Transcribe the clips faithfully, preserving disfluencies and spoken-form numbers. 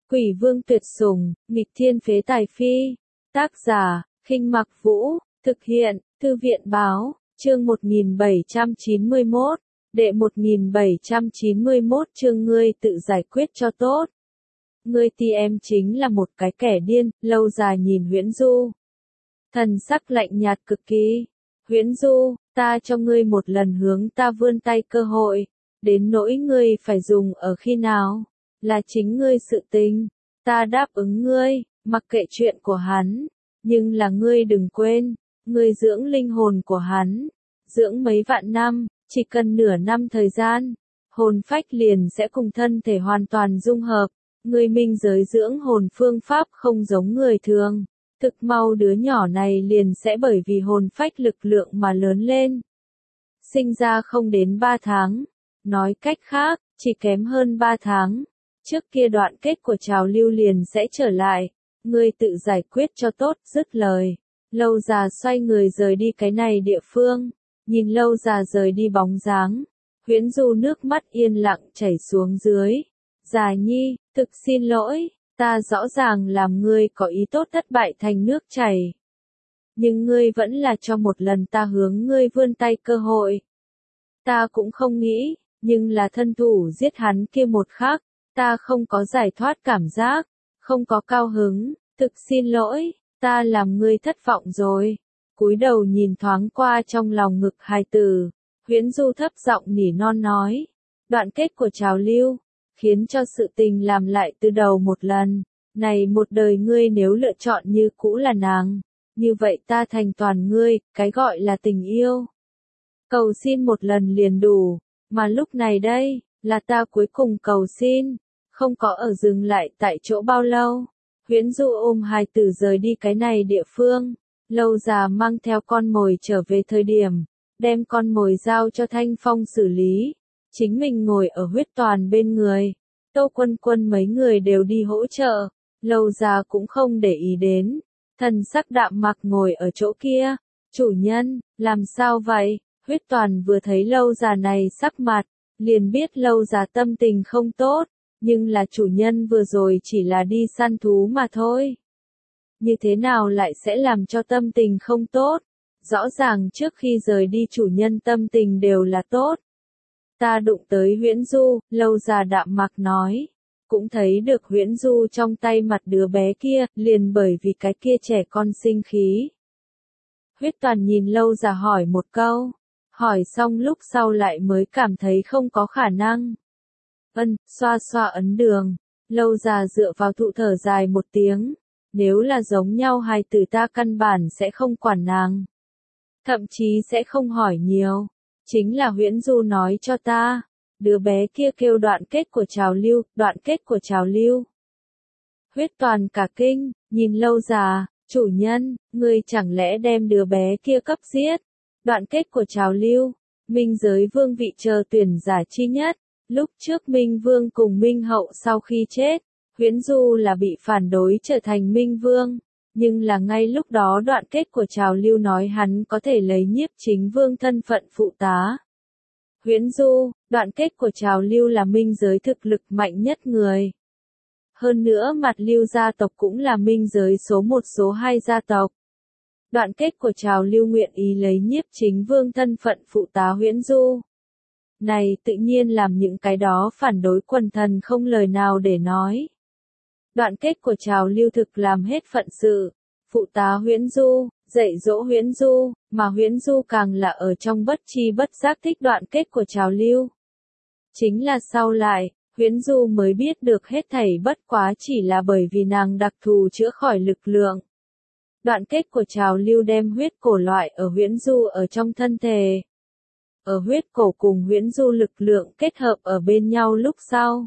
Quỷ vương tuyệt sủng, nghịch thiên phế tài phi. Tác giả, Khinh Mặc Vũ, thực hiện, Thư viện báo, chương một nghìn bảy trăm chín mươi mốt, đệ một nghìn bảy trăm chín mươi mốt chương ngươi tự giải quyết cho tốt. Ngươi ti em chính là một cái kẻ điên, lâu dài nhìn Huyễn Du. Thần sắc lạnh nhạt cực kỳ. Huyễn Du, ta cho ngươi một lần hướng ta vươn tay cơ hội, đến nỗi ngươi phải dùng ở khi nào, là chính ngươi sự tình, ta đáp ứng ngươi, mặc kệ chuyện của hắn, nhưng là ngươi đừng quên, ngươi dưỡng linh hồn của hắn, dưỡng mấy vạn năm, chỉ cần nửa năm thời gian, hồn phách liền sẽ cùng thân thể hoàn toàn dung hợp, ngươi minh giới dưỡng hồn phương pháp không giống người thường. Thực mau đứa nhỏ này liền sẽ bởi vì hồn phách lực lượng mà lớn lên. Sinh ra không đến ba tháng, nói cách khác, chỉ kém hơn ba tháng. Trước kia đoạn kết của trào lưu liền sẽ trở lại, ngươi tự giải quyết cho tốt, dứt lời. Lâu già xoay người rời đi cái này địa phương, nhìn lâu già rời đi bóng dáng. Huyễn Du nước mắt yên lặng chảy xuống dưới. Già nhi, thực xin lỗi. Ta rõ ràng làm ngươi có ý tốt thất bại thành nước chảy. Nhưng ngươi vẫn là cho một lần ta hướng ngươi vươn tay cơ hội. Ta cũng không nghĩ, nhưng là thân thủ giết hắn kia một khắc, ta không có giải thoát cảm giác, không có cao hứng, thực xin lỗi, ta làm ngươi thất vọng rồi. Cúi đầu nhìn thoáng qua trong lòng ngực hài tử, Huyễn Du thấp giọng nỉ non nói, đoạn kết của trào lưu. Khiến cho sự tình làm lại từ đầu một lần, này một đời ngươi nếu lựa chọn như cũ là nàng, như vậy ta thành toàn ngươi, cái gọi là tình yêu. Cầu xin một lần liền đủ, mà lúc này đây, là ta cuối cùng cầu xin, không có ở dừng lại tại chỗ bao lâu. Huyễn Du ôm hài tử rời đi cái này địa phương, lâu già mang theo con mồi trở về thời điểm, đem con mồi giao cho Thanh Phong xử lý. Chính mình ngồi ở Huyết Toàn bên người, Tô Quân Quân mấy người đều đi hỗ trợ, lâu già cũng không để ý đến, thần sắc đạm mặc ngồi ở chỗ kia, chủ nhân, làm sao vậy? Huyết Toàn vừa thấy lâu già này sắc mặt, liền biết lâu già tâm tình không tốt, nhưng là chủ nhân vừa rồi chỉ là đi săn thú mà thôi. Như thế nào lại sẽ làm cho tâm tình không tốt? Rõ ràng trước khi rời đi chủ nhân tâm tình đều là tốt. Ta đụng tới Huyễn Du, lâu già đạm mặc nói. Cũng thấy được Huyễn Du trong tay mặt đứa bé kia, liền bởi vì cái kia trẻ con sinh khí. Huyết Toàn nhìn lâu già hỏi một câu. Hỏi xong lúc sau lại mới cảm thấy không có khả năng. Ân, xoa xoa ấn đường. Lâu già dựa vào thụ thở dài một tiếng. Nếu là giống nhau hài tử ta căn bản sẽ không quản nàng. Thậm chí sẽ không hỏi nhiều. Chính là Huyễn Du nói cho ta, đứa bé kia kêu đoạn kết của trào lưu, đoạn kết của trào lưu. Huyết Toàn cả kinh, nhìn lâu già, chủ nhân, ngươi chẳng lẽ đem đứa bé kia cấp giết? Đoạn kết của trào lưu, minh giới vương vị chờ tuyển giả chi nhất, lúc trước Minh Vương cùng Minh Hậu sau khi chết, Huyễn Du là bị phản đối trở thành Minh Vương. Nhưng là ngay lúc đó đoạn kết của trào lưu nói hắn có thể lấy Nhiếp Chính Vương thân phận phụ tá. Huyễn Du, đoạn kết của trào lưu là minh giới thực lực mạnh nhất người. Hơn nữa mặt lưu gia tộc cũng là minh giới số một số hai gia tộc. Đoạn kết của trào lưu nguyện ý lấy Nhiếp Chính Vương thân phận phụ tá Huyễn Du. Này tự nhiên làm những cái đó phản đối quần thần không lời nào để nói. Đoạn kết của trào lưu thực làm hết phận sự, phụ tá Huyễn Du, dạy dỗ Huyễn Du, mà Huyễn Du càng là ở trong bất chi bất giác thích đoạn kết của trào lưu. Chính là sau lại, Huyễn Du mới biết được hết thảy bất quá chỉ là bởi vì nàng đặc thù chữa khỏi lực lượng. Đoạn kết của trào lưu đem huyết cổ loại ở Huyễn Du ở trong thân thể. Ở huyết cổ cùng Huyễn Du lực lượng kết hợp ở bên nhau lúc sau.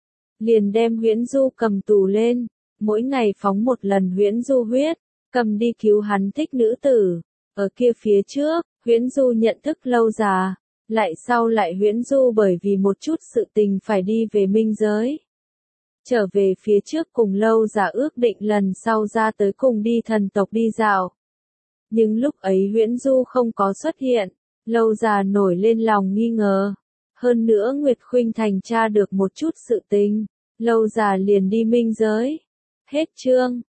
Liền đem Huyễn Du cầm tù lên, mỗi ngày phóng một lần Huyễn Du huyết, cầm đi cứu hắn thích nữ tử. Ở kia phía trước, Huyễn Du nhận thức lâu già, lại sau lại Huyễn Du bởi vì một chút sự tình phải đi về minh giới. Trở về phía trước cùng lâu già ước định lần sau ra tới cùng đi thần tộc đi dạo. Nhưng lúc ấy Huyễn Du không có xuất hiện, lâu già nổi lên lòng nghi ngờ. Hơn nữa Nguyệt Khuynh Thành tra được một chút sự tình. lâu già liền đi minh giới. Hết chương.